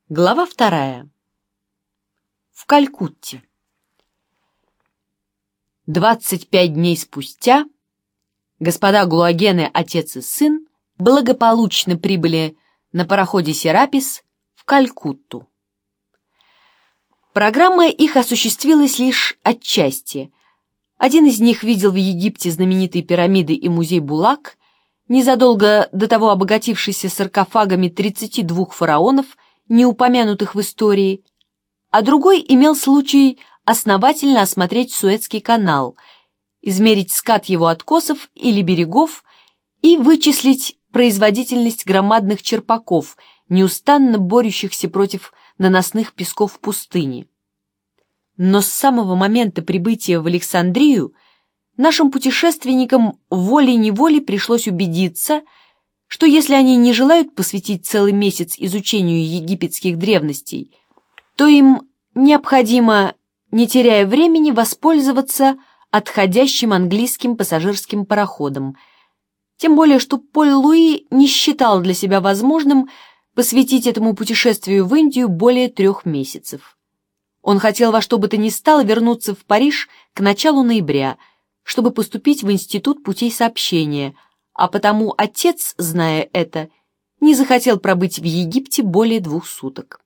Глава 2. В Калькутте. 25 дней спустя господа Гулуагены, отец и сын, благополучно прибыли на пароходе «Серапис» в Калькутту. Программа их осуществилась лишь отчасти. Один из них видел в Египте знаменитые пирамиды и музей Булак, незадолго до того обогатившийся саркофагами 32 фараонов, не упомянутых в истории, а другой имел случай основательно осмотреть Суэцкий канал, измерить скат его откосов или берегов и вычислить производительность громадных черпаков, неустанно борющихся против наносных песков пустыни. Но с самого момента прибытия в Александрию нашим путешественникам волей-неволей пришлось убедиться, что если они не желают посвятить целый месяц изучению египетских древностей, то им необходимо, не теряя времени, воспользоваться отходящим английским пассажирским пароходом. Тем более, что Поль Луи не считал для себя возможным посвятить этому путешествию в Индию более 3 месяцев. Он хотел во что бы то ни стало вернуться в Париж к началу ноября, чтобы поступить в Институт путей сообщения, а потому отец, зная это, не захотел пробыть в Египте более 2 суток.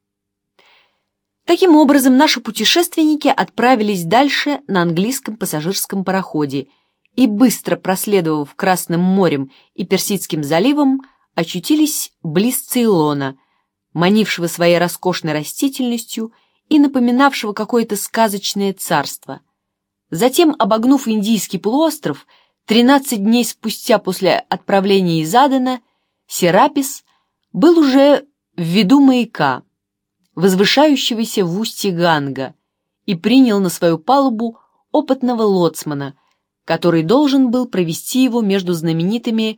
Таким образом, наши путешественники отправились дальше на английском пассажирском пароходе и, быстро проследовав Красным морем и Персидским заливом, очутились близ Цейлона, манившего своей роскошной растительностью и напоминавшего какое-то сказочное царство. Затем, обогнув Индийский полуостров, 13 дней спустя после отправления из Адена, Серапис был уже в виду маяка, возвышающегося в устье Ганга, и принял на свою палубу опытного лоцмана, который должен был провести его между знаменитыми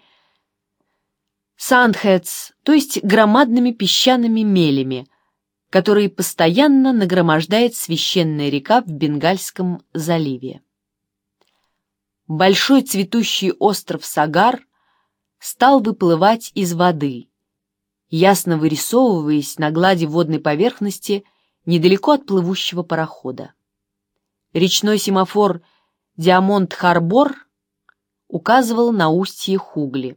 сандхедс, то есть громадными песчаными мелями, которые постоянно нагромождает священная река в Бенгальском заливе. Большой цветущий остров Сагар стал выплывать из воды, ясно вырисовываясь на глади водной поверхности недалеко от плывущего парохода. Речной семафор Диамонт-Харбор указывал на устье Хугли.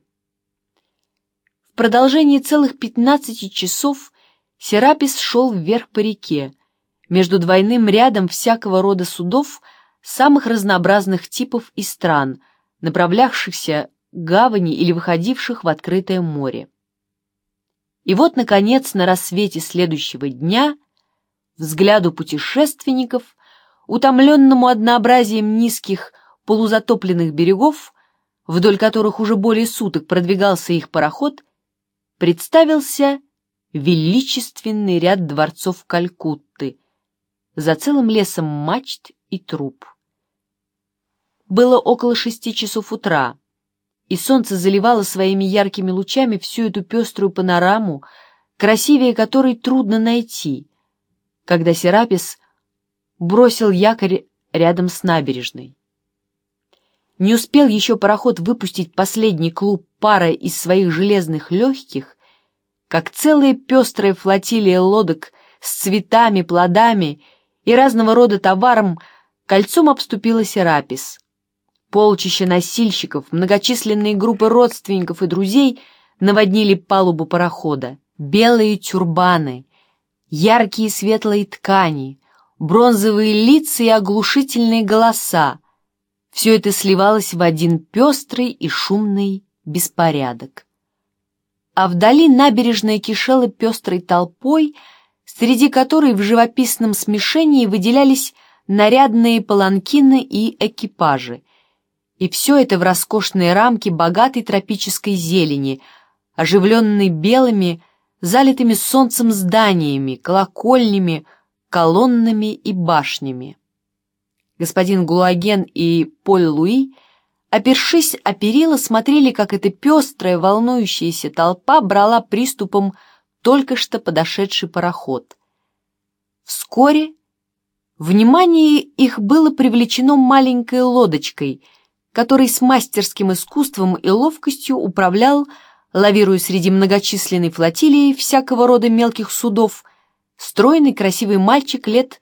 В продолжении целых 15 часов Серапис шел вверх по реке, между двойным рядом всякого рода судов самых разнообразных типов и стран, направлявшихся к гавани или выходивших в открытое море. И вот, наконец, на рассвете следующего дня взгляду путешественников, утомленному однообразием низких полузатопленных берегов, вдоль которых уже более суток продвигался их пароход, представился величественный ряд дворцов Калькутты, за целым лесом мачт и труб. Было около 6 часов утра, и солнце заливало своими яркими лучами всю эту пеструю панораму, красивее которой трудно найти, когда Серапис бросил якорь рядом с набережной. Не успел еще пароход выпустить последний клуб пара из своих железных легких, как целая пестрая флотилия лодок с цветами, плодами и разного рода товаром кольцом обступила Серапис. Полчища носильщиков, многочисленные группы родственников и друзей наводнили палубу парохода. Белые тюрбаны, яркие светлые ткани, бронзовые лица и оглушительные голоса — все это сливалось в один пестрый и шумный беспорядок. А вдали набережная кишела пестрой толпой, среди которой в живописном смешении выделялись нарядные паланкины и экипажи. И все это в роскошной рамке богатой тропической зелени, оживленной белыми, залитыми солнцем зданиями, колокольнями, колоннами и башнями. Господин Гулуаген и Поль Луи, опершись о перила, смотрели, как эта пестрая, волнующаяся толпа брала приступом только что подошедший пароход. Вскоре внимание их было привлечено маленькой лодочкой, который с мастерским искусством и ловкостью управлял, лавируя среди многочисленной флотилии всякого рода мелких судов, стройный красивый мальчик лет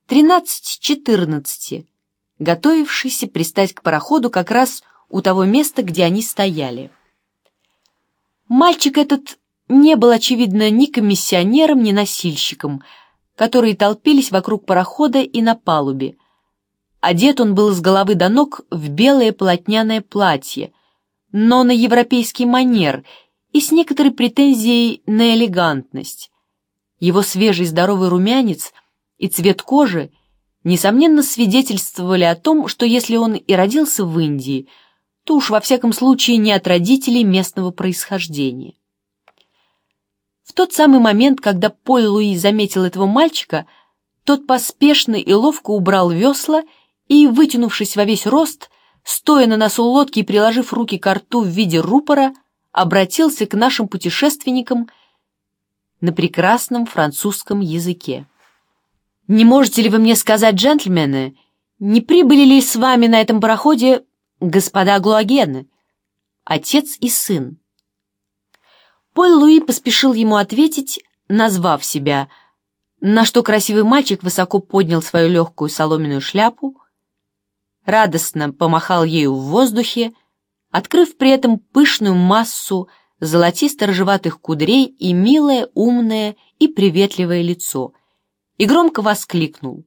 13-14, готовившийся пристать к пароходу как раз у того места, где они стояли. Мальчик этот не был, очевидно, ни комиссионером, ни носильщиком, которые толпились вокруг парохода и на палубе. Одет он был с головы до ног в белое полотняное платье, но на европейский манер и с некоторой претензией на элегантность. Его свежий здоровый румянец и цвет кожи несомненно свидетельствовали о том, что если он и родился в Индии, то уж во всяком случае не от родителей местного происхождения. В тот самый момент, когда Поль Луи заметил этого мальчика, тот поспешно и ловко убрал весла и, вытянувшись во весь рост, стоя на носу лодки и приложив руки ко рту в виде рупора, обратился к нашим путешественникам на прекрасном французском языке. «Не можете ли вы мне сказать, джентльмены, не прибыли ли с вами на этом пароходе господа Глуагены, отец и сын?» Поль Луи поспешил ему ответить, назвав себя, на что красивый мальчик высоко поднял свою легкую соломенную шляпу, радостно помахал ею в воздухе, открыв при этом пышную массу золотисто-рыжеватых кудрей и милое, умное и приветливое лицо, и громко воскликнул: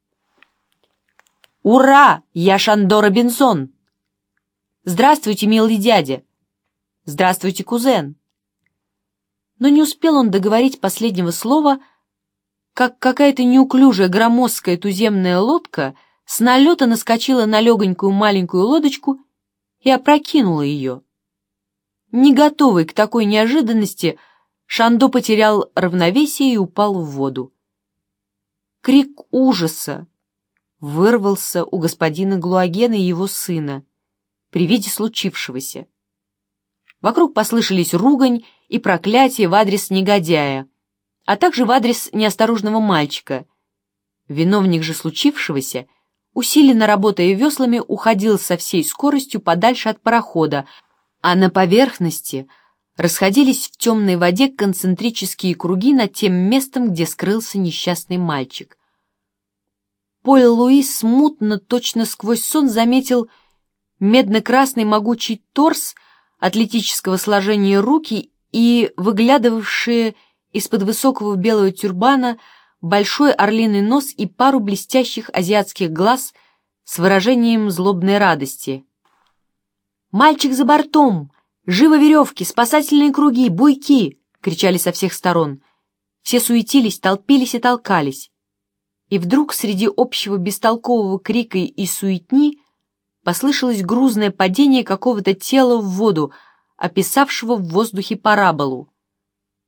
«Ура! Я Шандо Робинсон! Здравствуйте, милый дядя! Здравствуйте, кузен!» Но не успел он договорить последнего слова, как какая-то неуклюжая громоздкая туземная лодка с налета наскочила на легонькую маленькую лодочку и опрокинула ее. Не готовый к такой неожиданности, Шандо потерял равновесие и упал в воду. Крик ужаса вырвался у господина Глуагена и его сына при виде случившегося. Вокруг послышались ругань и проклятия в адрес негодяя, а также в адрес неосторожного мальчика. Виновник же случившегося, усиленно работая веслами, уходил со всей скоростью подальше от парохода, а на поверхности расходились в темной воде концентрические круги над тем местом, где скрылся несчастный мальчик. Поль Луи смутно, точно сквозь сон, заметил медно-красный могучий торс, атлетического сложения руки и выглядывавшие из-под высокого белого тюрбана большой орлиный нос и пару блестящих азиатских глаз с выражением злобной радости. «Мальчик за бортом! Живо веревки, спасательные круги, буйки!» — кричали со всех сторон. Все суетились, толпились и толкались. И вдруг среди общего бестолкового крика и суетни послышалось грузное падение какого-то тела в воду, описавшего в воздухе параболу.